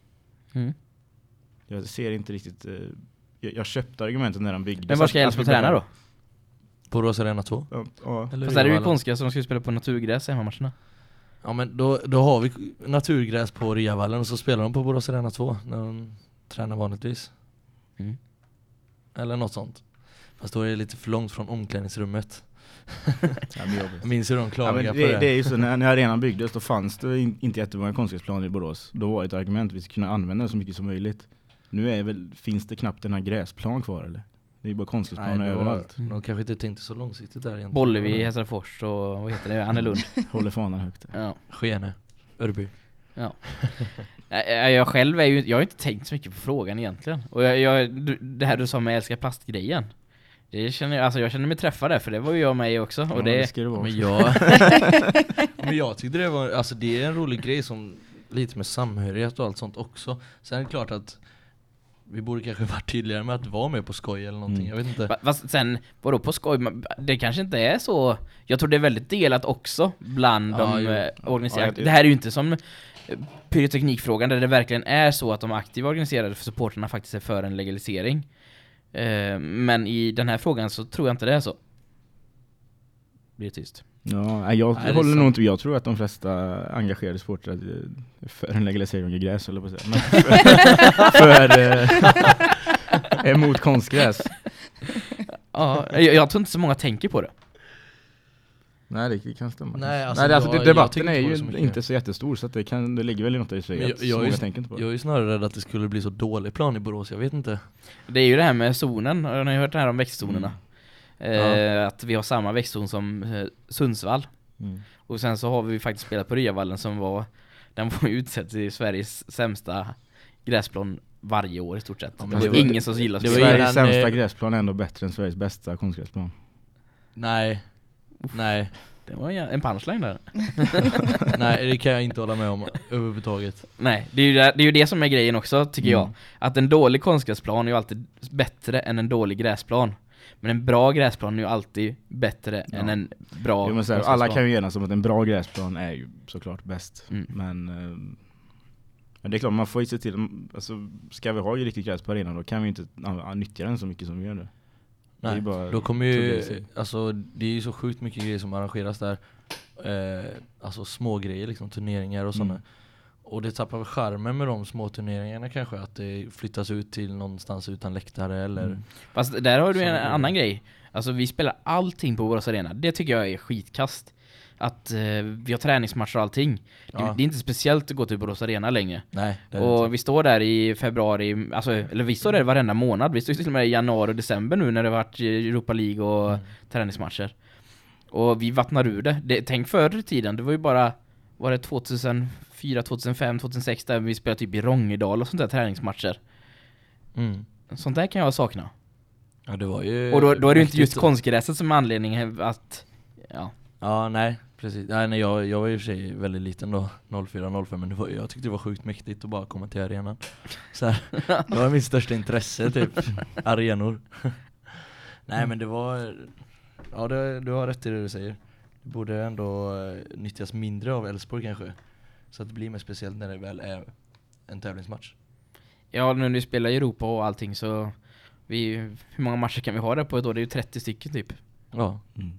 Jag ser inte riktigt... Jag köpte argumentet när de byggde. Men var ska Elfsborg träna då? På Borås Arena 2? Ja. Fast där är det ju konstgräs, så de ska spela på naturgräs i hemmamatcherna. Ja, men då har vi naturgräs på Ryavallen, och så spelar de på Borås Arena 2 när de tränar vanligtvis. Eller något sånt. Fast då är det lite för långt från omklädningsrummet. Jag minns hur de klagade på det. Det är ju så, när arenan byggdes, då fanns det inte jättemånga konstgräsplaner i Borås. Då var det ett argument att vi ska kunna använda det så mycket som möjligt. Nu finns det knappt den här gräsplan kvar, eller? Det är ju bara konstgräsplaner överallt. De kanske inte tänkte så långsiktigt där egentligen. Bollevi, Hässelfors och vad heter det? Annelund. Håller fanan högt. Ja. Skene, Örby. Ja. Jag själv jag har inte tänkt så mycket på frågan egentligen. Och det här du sa med älska plastgrejen. Jag känner mig träffad där, för det var ju jag med också. Och det ska det vara. Men jag tyckte det var, alltså det är en rolig grej som lite med samhörighet och allt sånt också. Sen är det klart att vi borde kanske varit tydligare med att vara med på skoj eller någonting, jag vet inte. Fast sen, vadå på skoj? Det kanske inte är så. Jag tror det är väldigt delat också bland de organiserade. Det här är ju inte som pyroteknikfrågan, där det verkligen är så att de aktiva organiserade för supporterna faktiskt är för en legalisering. Men i den här frågan så tror jag inte det är så. Blir det tyst. Ja, jag håller nog inte. Jag tror att de flesta engagerade supportrar för en legalisering av gräs, eller på att säga. Men emot konstgräs. Ja, jag tror inte så många tänker på det. Nej, det kan stämma. Nej, debatten är ju inte så jättestor, så att det ligger väl i något i sig. Jag tänker inte på det. Jag är snarare rädd att det skulle bli så dålig plan i Borås, jag vet inte. Det är ju det här med zonen. Har ni hört det här om växtzonerna? Att vi har samma växtzon som Sundsvall. Och sen så har vi faktiskt spelat på Ryavallen, den var utsedd till Sveriges sämsta gräsplan varje år i stort sett. Ja, det var ingen som gillade det. Sveriges sämsta gräsplan är ändå bättre än Sveriges bästa konstgräsplan. Nej. Det var en punchline där. Nej, det kan jag inte hålla med om överhuvudtaget. Nej, det är ju det som är grejen också, tycker jag. Att en dålig konstgräsplan är ju alltid bättre än en dålig gräsplan. Men en bra gräsplan är ju alltid bättre än en bra konstgräsplan. Alla kan ju enas om att en bra gräsplan är ju såklart bäst. Men det är klart, man får ju se till, alltså, ska vi ha ju riktigt gräs på arenan, då kan vi inte nyttja den så mycket som vi gör nu. Nej, då kommer ju, alltså det är ju så sjukt mycket grejer som arrangeras där. Alltså små grejer, liksom turneringar och sådana. Och det tappar charmen med de små turneringarna kanske, att det flyttas ut till någonstans utan läktare eller... Fast där har du en annan grej. Alltså vi spelar allting på Borås Arena. Det tycker jag är skitkast. att vi har träningsmatcher och allting. Ja. Det är inte speciellt att gå till Borås Arena längre. Nej, det är Och inte. vi står där i februari, alltså, eller vi står där varenda månad. Vi står till och med i januari och december nu när det har varit Europa League och träningsmatcher. Och vi vattnar ur det. Tänk förr i tiden, det var ju bara, var det 2004, 2005, 2006 där vi spelade typ i Rångedal och sånt där träningsmatcher. Sånt där kan jag sakna. Ja, det var ju... Och då är det ju inte just mäktigt. konstgräset som är anledningen att... Ja. Ja, nej, precis. Nej, jag var ju i och för sig väldigt liten då, 04-05, men jag tyckte det var sjukt mäktigt att bara komma till arenan. Så här, det var mitt största intresse, typ, arenor. Nej, men det var... Ja, du har rätt i det du säger. Det borde ändå nyttjas mindre av Elfsborg kanske. Så att det blir mer speciellt när det väl är en tävlingsmatch. Ja, när vi spelar i Europa och allting så... hur många matcher kan vi ha där på ett år? Det är ju 30 stycken typ. Ja.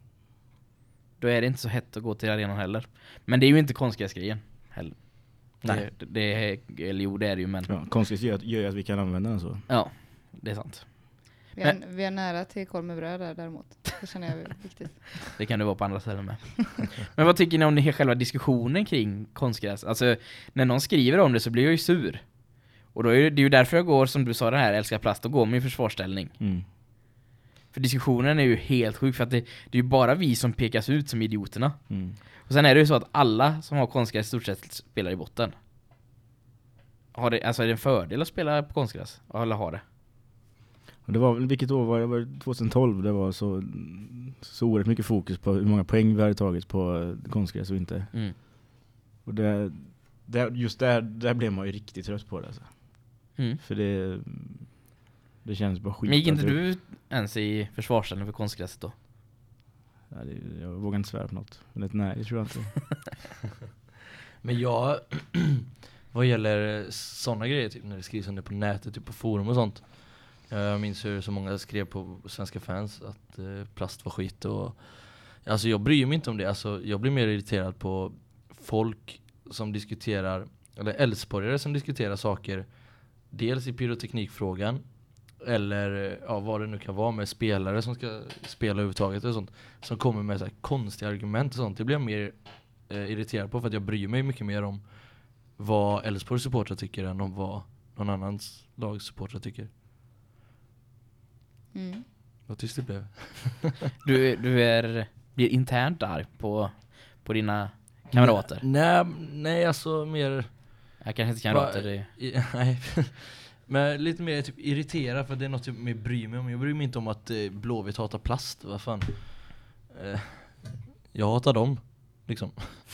Då är det inte så hett att gå till arenan heller. Men det är ju inte konstgräsgrejen heller. Nej. Eller jo, det är det ju, men... Ja, konstgräs gör ju att vi kan använda den så. Ja, det är sant. Vi är nära till korv med bröd där däremot. Det känner jag är viktigt. Det kan det vara på andra ställen med. Men vad tycker ni om själva diskussionen kring konstgräs? Alltså, när någon skriver om det så blir jag ju sur. Och då är det ju därför jag går, som du sa, den här älskar plast och går med i försvarsställning. För diskussionen är ju helt sjuk, för att det är ju bara vi som pekas ut som idioterna. Och sen är det ju så att alla som har konstgräs i stort sett spelar i botten. Alltså är det en fördel att spela på konstgräs? Eller ha det? Och det var, vilket år var det? Var det 2012? Det var så oerhört mycket fokus på hur många poäng vi hade tagit på konstgräs och inte. Och just där blev man ju riktigt trött på det alltså. För det känns bara skit. Men gick inte du ens i försvarsställning för konstgräset då? Ja, jag vågar inte svära på något. Men nej, det tror jag inte. Men jag, vad gäller sådana grejer, typ när det skrivs om det på nätet, typ på forum och sånt. Jag minns hur så många skrev på Svenska fans att plast var skit. Och, alltså jag bryr mig inte om det. Alltså, jag blir mer irriterad på folk som diskuterar, eller Elfsborgare som diskuterar saker. Dels i pyroteknikfrågan, eller vad det nu kan vara med spelare som ska spela överhuvudtaget och sånt, som kommer med så här konstiga argument och sånt. Det blir jag mer irriterad på, för att jag bryr mig mycket mer om vad Elfsborgs supportrar tycker än om vad någon annans lags supportrar tycker. Vad tyst det blev. Du blir internt arg på dina kamrater? Nej, alltså mer... Jag kanske inte kamrater. Nej. Men lite mer typ irriterad, för det är något jag mer bryr mig om. Jag bryr mig inte om att Blåvitt hatar plast. Vad fan? Jag hatar dem, liksom.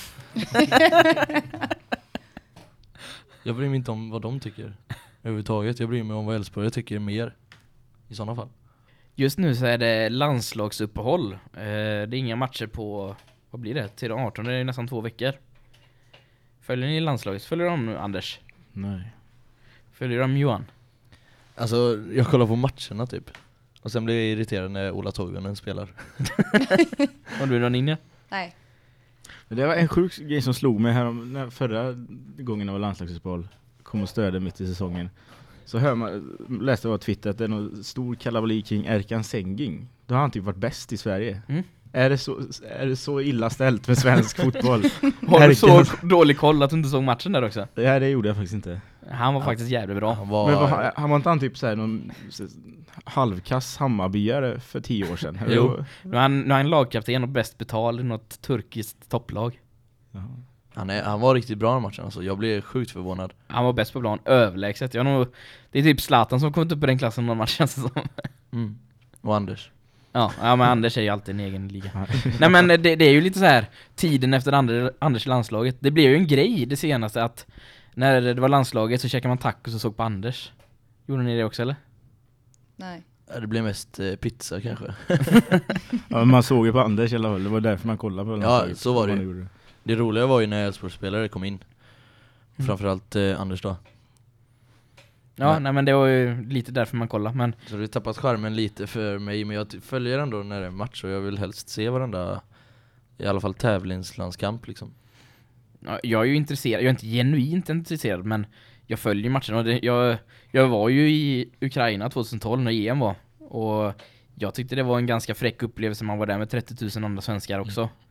Jag bryr mig inte om vad de tycker överhuvudtaget. Jag bryr mig om vad Elfsborg tycker mer i sådana fall. Just nu så är det landslagsuppehåll. Det är inga matcher på, vad blir det? Till den 18, det är nästan 2 veckor. Följer ni landslaget? Följer de nu, Anders? Nej. Följer de Johan? Alltså, jag kollar på matcherna typ. Och sen blir jag irriterad när Ola Toivonen spelar. Har du någon inne? Nej. Det var en sjuk grej som slog mig här när förra gången det var landslagsuppehåll. Kom och stödde mitt i säsongen. Så läste jag på Twitter att det är någon stor kalabalik kring Erkan Senging. Då har han typ varit bäst i Sverige. Är det så illa ställt med svensk fotboll? Har du så dålig koll att du inte såg matchen där också? Ja, det gjorde jag faktiskt inte. Han var faktiskt jävligt bra. Han var inte han typ såhär någon halvkass Hammarbyare för 10 år sedan? Jo, nu är han lagkapten och bäst betald i något turkiskt topplag. Jaha. Han var riktigt bra i matchen, alltså. Jag blev sjukt förvånad. Han var bäst på plan, överlägset. Det är typ Zlatan som kommit upp i den klassen någon match, känns det som. Och Anders. Ja, men Anders är ju alltid en egen liga. Nej, men det är ju lite så här, tiden efter Anders landslaget. Det blev ju en grej det senaste, att när det var landslaget så käkade man tacos och såg på Anders. Gjorde ni det också, eller? Nej. Det blev mest pizza kanske. Ja, man såg ju på Anders i alla fall. Det var därför man kollade på landslaget. Ja, så var det. Det roliga var ju när Elfsborgsspelare kom in. Framförallt Anders då. Ja, nej, men det var ju lite därför man kollade. Men... Så det har tappat skärmen lite för mig. Men jag följer ändå när det är match. Och jag vill helst se varandra, i alla fall tävlingslandskamp liksom. Ja, jag är ju intresserad. Jag är inte genuint intresserad, men jag följer matchen. Och jag var ju i Ukraina 2012 när EM var. Och jag tyckte det var en ganska fräck upplevelse. Man var där med 30 000 andra svenskar också.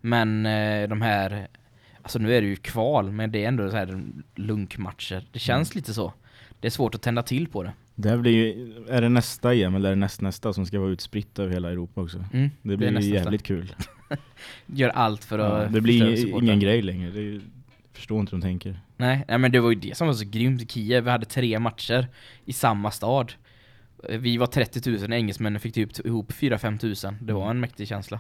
Men de här, alltså nu är det ju kval, men det är ändå så här lunkmatcher. Det känns lite så. Det är svårt att tända till på det. Det blir ju, är det nästa EM eller är det nästa som ska vara utspritt över hela Europa också? Det blir ju jävligt kul. Gör allt för att... det blir ingen grej längre. Förstår inte hur de tänker. Nej, men det var ju det som var så grymt i Kiev. Vi hade 3 matcher i samma stad. Vi var 30 000, engelsmännen fick typ ihop 4-5 000. Det var en mäktig känsla.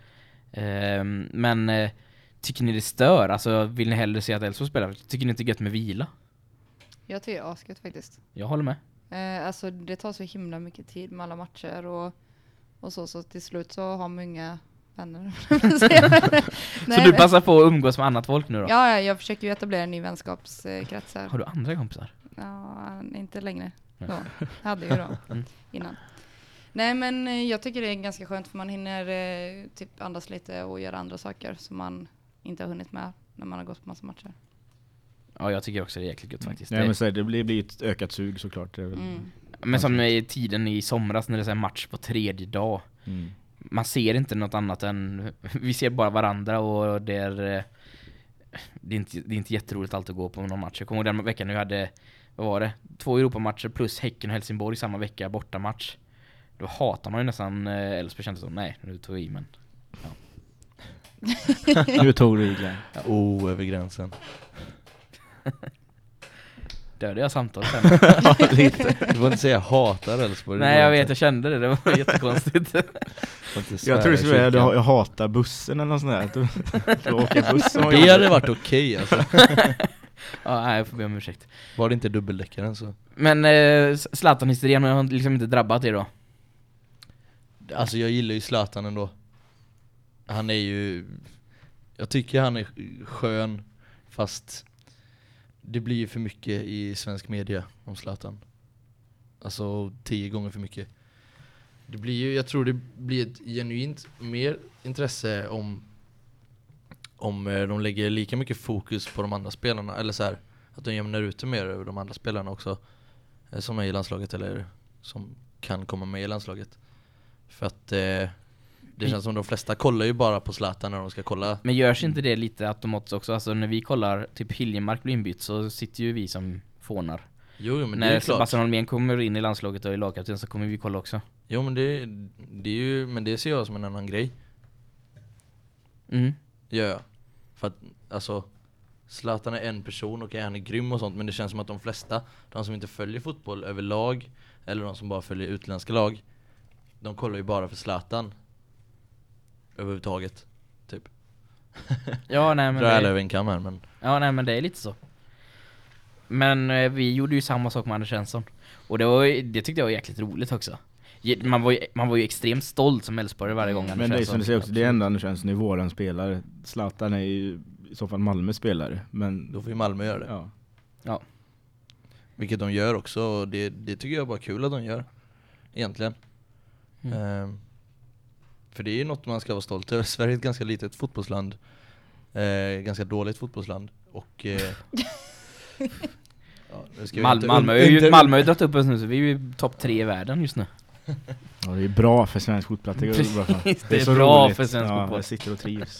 Men tycker ni det stör? Alltså, vill ni hellre se att Elfsborg spelar? Tycker ni inte det är gött med vila? Jag tycker det är asgött faktiskt. Jag håller med. Alltså det tar så himla mycket tid med alla matcher och så till slut så har många vänner. Så du passar på att umgås med annat folk nu då? Ja, jag försöker ju etablera en ny vänskapskrets här. Har du andra kompisar? Ja, inte längre. Då. Hade ju då innan. Nej, men jag tycker det är ganska skönt för man hinner typ andas lite och göra andra saker som man inte har hunnit med när man har gått på massa matcher. Ja, jag tycker också det är jäkligt gött faktiskt. Nej, men så det blir ett ökat sug såklart. Men som i tiden i somras när det är match på 3:e dag. Man ser inte något annat än... Vi ser bara varandra och det är inte jätteroligt alltid att gå på någon match. Jag kommer ihåg den veckan när vi hade, vad var det? 2 Europamatcher plus Häcken och Helsingborg samma vecka, bortamatch. Då hatar man ju nästan Elfsborg, känns det som. Nej, nu tog jag i, men... Ja. Nu tog du igen. Över gränsen. Dödade jag samtalet sen? Lite. Du får inte säga hatar Elfsborg. Nej, jag vet, jag kände det. Det var jättekonstigt. Jag tror så jag hatar bussen eller något sånt där. Du åker bussen. Det hade varit okej alltså. Ja, nej, jag får be om ursäkt. Var det inte dubbeldäckaren så? Men Zlatan-hysterin har liksom inte drabbat er då? Alltså jag gillar ju Zlatan ändå. Han är ju... Jag tycker han är skön, fast det blir ju för mycket i svensk media om Zlatan. Alltså 10 gånger för mycket. Det blir ju, jag tror det blir ett genuint mer intresse om de lägger lika mycket fokus på de andra spelarna, eller så här, att de jämnar ut det mer över de andra spelarna också som är i landslaget eller som kan komma med i landslaget. För att det känns som de flesta kollar ju bara på Zlatan när de ska kolla. Men görs inte det lite automatiskt också? Alltså när vi kollar, typ Hiljemark blir inbytt, så sitter ju vi som fånar. Jo, men när det är klart. När Sebastian Holmén kommer in i landslaget och i lagkapten så kommer vi kolla också. Jo, men det är ju, men det ser jag som en annan grej. Ja. För att, alltså, Zlatan är en person och han är grym och sånt, men det känns som att de flesta, de som inte följer fotboll överlag, eller de som bara följer utländska lag, de kollar ju bara för Zlatan överhuvudtaget, typ. Ja, nej, men över en kam här, men... Ja, nej, men det är lite så. Men vi gjorde ju samma sak med Anders Svensson. Och det tyckte jag var jäkligt roligt också. Man var ju extremt stolt som Elfsborg varje gång Anders. Men det är som du säger också, det är ändå Anders Svensson i våran spelare. Zlatan är ju i så fall Malmö spelare, men då får ju Malmö göra det. Ja. Vilket de gör också, och det tycker jag är bara kul att de gör. Egentligen. För det är ju något man ska vara stolt över. Sverige är ett ganska litet fotbollsland. Ganska dåligt fotbollsland. Och Malmö har ju dragit upp oss nu, så vi är ju topp 3 i världen just nu. Ja, det är bra för svensk fotboll. Det är bra roligt. För svensk fotboll. Jag sitter och trivs.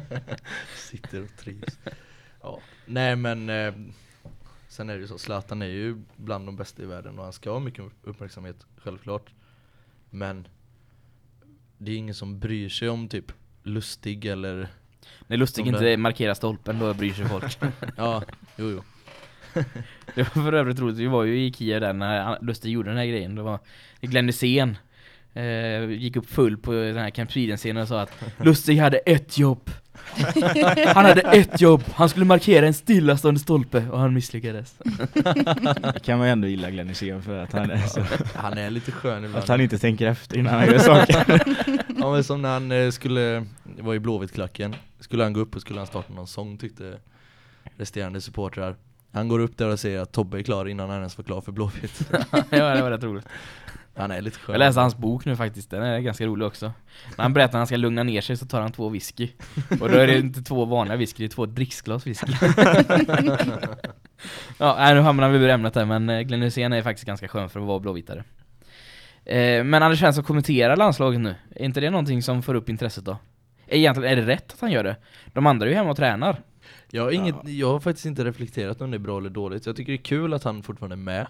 Ja. Nej, men sen är det ju så, Zlatan är ju bland de bästa i världen och han ska ha mycket uppmärksamhet, självklart. Men det är ingen som bryr sig om typ Lustig eller... När Lustig inte markerar stolpen, då bryr sig folk. Ja, jo. Det var för övrigt roligt, vi var ju i Kiev där när Lustig gjorde den här grejen. Det var Glenn Hysén gick upp full på den här Camp Sweden-scenen och sa att Lustig hade ett jobb. Han hade ett jobb. Han skulle markera en stillastående stolpe och han misslyckades. Det kan man ändå gilla Glenn Hysén för att han är så... Han är lite skön ibland. Att han inte tänker efter innan han gör saker. Ja, men som när han skulle vara i Blåvitt-klacken. Skulle han gå upp och skulle han starta någon sång, tyckte resterande supportrar. Han går upp där och säger att Tobbe är klar innan han ens var klar för Blåvitt. Ja, det var rätt roligt. Han är lite skön. Jag läste hans bok nu faktiskt, den är ganska rolig också. När han berättar att han ska lugna ner sig så tar han 2 whisky. Och då är det inte 2 vanliga whisky, det är 2 dricksglas whisky. Ja, nu hamnar vi ur ämnet här, men Glenn Hysén är faktiskt ganska skön för att vara blåvittare. Men Anders Svensson kommenterar landslaget nu. Är inte det någonting som får upp intresset då? Egentligen är det rätt att han gör det. De andra är ju hemma och tränar. Jag har faktiskt inte reflekterat om det är bra eller dåligt. Jag tycker det är kul att han fortfarande är med.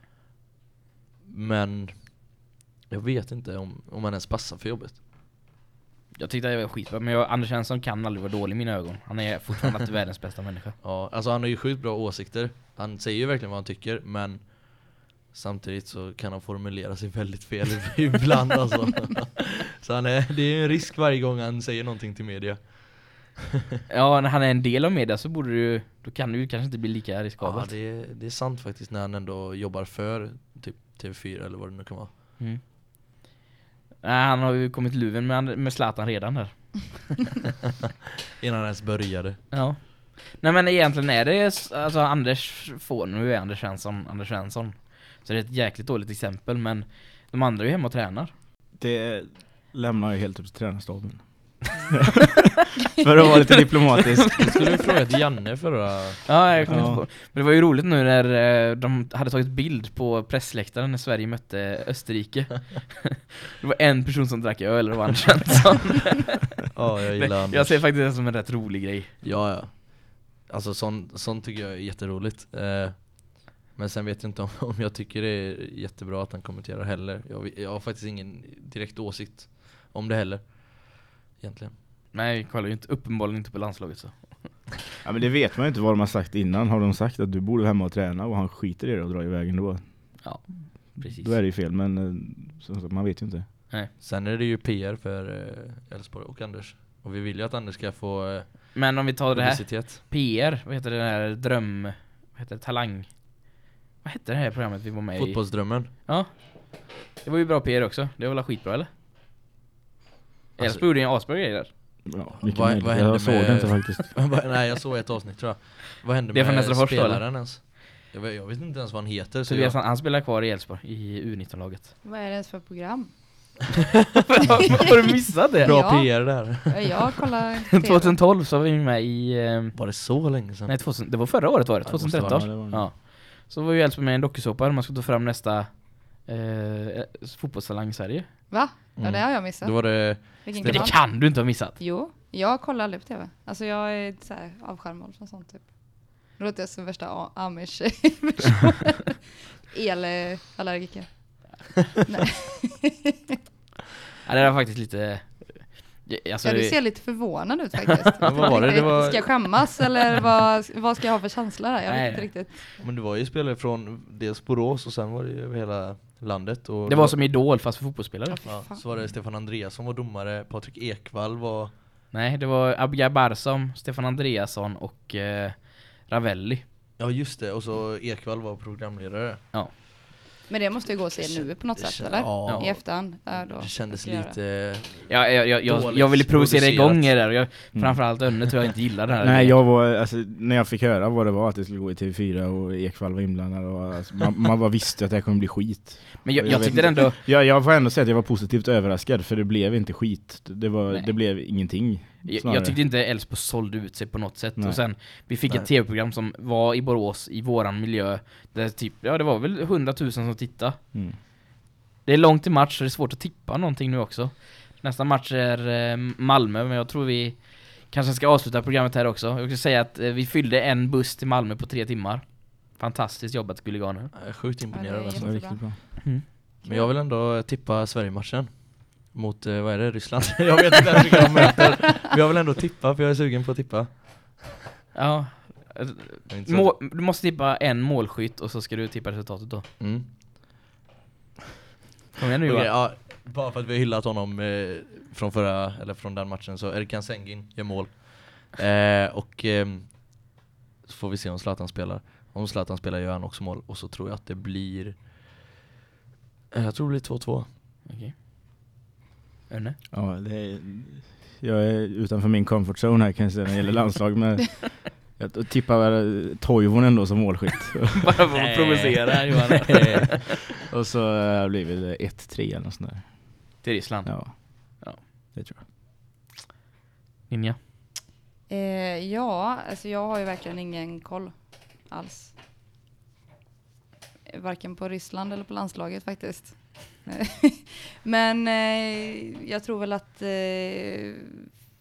Men jag vet inte om han ens passar för jobbet. Jag tyckte det var skitbra, men Anders Svensson kan aldrig vara dålig i mina ögon. Han är fortfarande världens bästa människa. Ja, alltså han har ju sjukt bra åsikter. Han säger ju verkligen vad han tycker, men samtidigt så kan han formulera sig väldigt fel ibland alltså. Så det är en risk varje gång han säger någonting till media. Ja, när han är en del av media så då kan det ju kanske inte bli lika riskabelt. Ja, det är sant faktiskt när han ändå jobbar för typ TV4 eller vad det nu kan vara. Mm. Nej, han har ju kommit luven med Zlatan redan där. Innan han ens började. Ja. Nej, men egentligen är det alltså nu är Anders Svensson. Så det är ett jäkligt dåligt exempel, men de andra är ju hemma och tränar. Det lämnar ju helt upp till tränarstaben. För att vara lite diplomatisk. Jag skulle fråga till Janne förra... Ja, jag kommer inte på. Men det var ju roligt nu när de hade tagit bild på pressläktaren när Sverige mötte Österrike. Det var en person som drack öl, och det var Anders Svensson. Ja, jag gillar Anders. Jag ser faktiskt det som en rätt rolig grej. Ja. Alltså sånt tycker jag är jätteroligt. Men sen vet jag inte om jag tycker det är jättebra att han kommenterar heller. Jag har faktiskt ingen direkt åsikt om det heller. Egentligen. Nej, vi kollar ju uppenbarligen inte på landslaget så. Ja, men det vet man ju inte vad de har sagt innan. Har de sagt att du borde hemma och träna och han skiter i det och drar iväg ändå? Ja, precis. Då är det ju fel, men man vet ju inte. Nej. Sen är det ju PR för Elfsborg och Anders. Och vi vill ju att Anders ska få men om vi tar det här publicitet. PR, vad heter det här vad heter det, talang? Vad heter det här programmet vi var med Fotbollsdrömmen. Ja. Det var ju bra PR också. Det var väl skitbra, eller? Alltså, Elfsborg gjorde en asbra grej där. Ja, vad hände jag såg det inte faktiskt. Nej, jag såg ett avsnitt tror jag. Vad hände det med med spelaren ens? Jag vet inte ens vad han heter. Så han spelar kvar i Elfsborg i U19-laget. Vad är det ens för program? Har du missat det? Bra PR där. Jag kollar 2012 så var vi med i... Var det så länge sedan? Nej, det var förra året var det, 2013. Ja. Så var ju Elfsborg med i en dokusåpa där man skulle ta fram nästa fotbollstalang i Sverige. Va? Ja, det har jag missat. Då var det... Men det kan du inte ha missat. Jo, jag kollar aldrig på tv. Alltså jag är så här avskärmad från sånt typ. Det låter som värsta Amish elallergiker. Nej. Ja, det är faktiskt lite... Alltså, ja, du ser lite förvånad ut faktiskt. Vad var det? Ska jag skämmas eller vad ska jag ha för känslor här? Jag vet inte riktigt. Men det var ju spelare från dels Borås och sen var det ju över hela landet. Och det var som Idol fast för fotbollsspelare. Ja, så var det Stefan Andreasson var domare, Patrik Ekvall var... Nej, det var Abgar Barsom, Stefan Andreasson och Ravelli. Ja, just det. Och så Ekvall var programledare. Ja. Men det måste ju gå att se nu på något sätt, eller? Ja. I efterhand. Det kändes lite... Ja, jag ville provocera igång er där. Framförallt Önne tror jag inte gillar det här. Nej, när jag fick höra vad det var att det skulle gå i TV4 och Ekvall var inblandad och alltså, man bara visste att det kommer bli skit. Men jag tyckte ändå... Jag får ändå säga att jag var positivt överraskad för det blev inte skit. Det blev ingenting. Jag tyckte inte Elfsborg sålde ut sig på något sätt. Nej. Och sen, vi fick ett tv-program som var i Borås, i våran miljö. Där typ, det var väl 100 000 som tittade. Mm. Det är långt till match så det är svårt att tippa någonting nu också. Nästa match är Malmö, men jag tror vi kanske ska avsluta programmet här också. Jag vill säga att vi fyllde en buss till Malmö på 3 timmar. Fantastiskt jobbat, Guliganer. Jag är sjukt imponerad. Ja, det är alltså. riktigt bra. Men jag vill ändå tippa Sverige-matchen. Mot, vad är det, Ryssland? Jag vet inte ens vilka de möter. Men jag vill ändå tippa, för jag är sugen på att tippa. Ja. Du måste tippa en målskytt och så ska du tippa resultatet då. Mm. Kom igen nu, Okay, ja, bara för att vi har hyllat honom från den matchen, så Erkan Sengin gör mål. Så får vi se om Zlatan spelar. Om Zlatan spelar gör han också mål. Och så tror jag att det blir... jag tror det blir 2-2. Okej. Önne? Ja, jag är utanför min comfort zone här kan jag säga när det gäller landslag, men jag tippar Toivonen då som målskytt. Bara för att provocera här, Johan. Och så blir det 1-3 eller något sånt där. Till Ryssland? Ja, det tror jag. Ninja? Ja, alltså jag har ju verkligen ingen koll alls. Varken på Ryssland eller på landslaget faktiskt.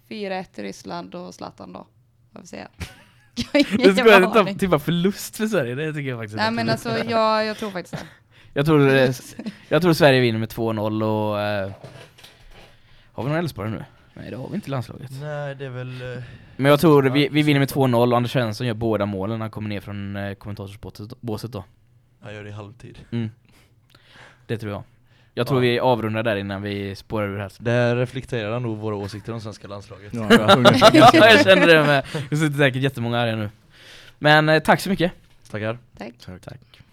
4-1 till Ryssland och Zlatan då. Vad vill säga. Jag har Det ingen skulle jävla ta aning. typ av förlust för Sverige, det tycker jag faktiskt. Nej men alltså jag tror faktiskt det. Jag tror Sverige vinner med 2-0 och har vi någon Elfsborg nu? Nej, det har vi inte i landslaget. Nej, det är väl... Men jag tror vi vinner med 2-0 och Anders Svensson gör båda målen när han kommer ner från kommentatorsbåset då. Jag gör det i halvtid. Det tror jag. Jag tror vi avrundar där innan vi spårar ur här. Det reflekterar nog våra åsikter om svenska landslaget. Ja, Ja, jag känner det med. Det sitter säkert jättemånga här nu. Men tack så mycket. Tackar. Tack. Tack.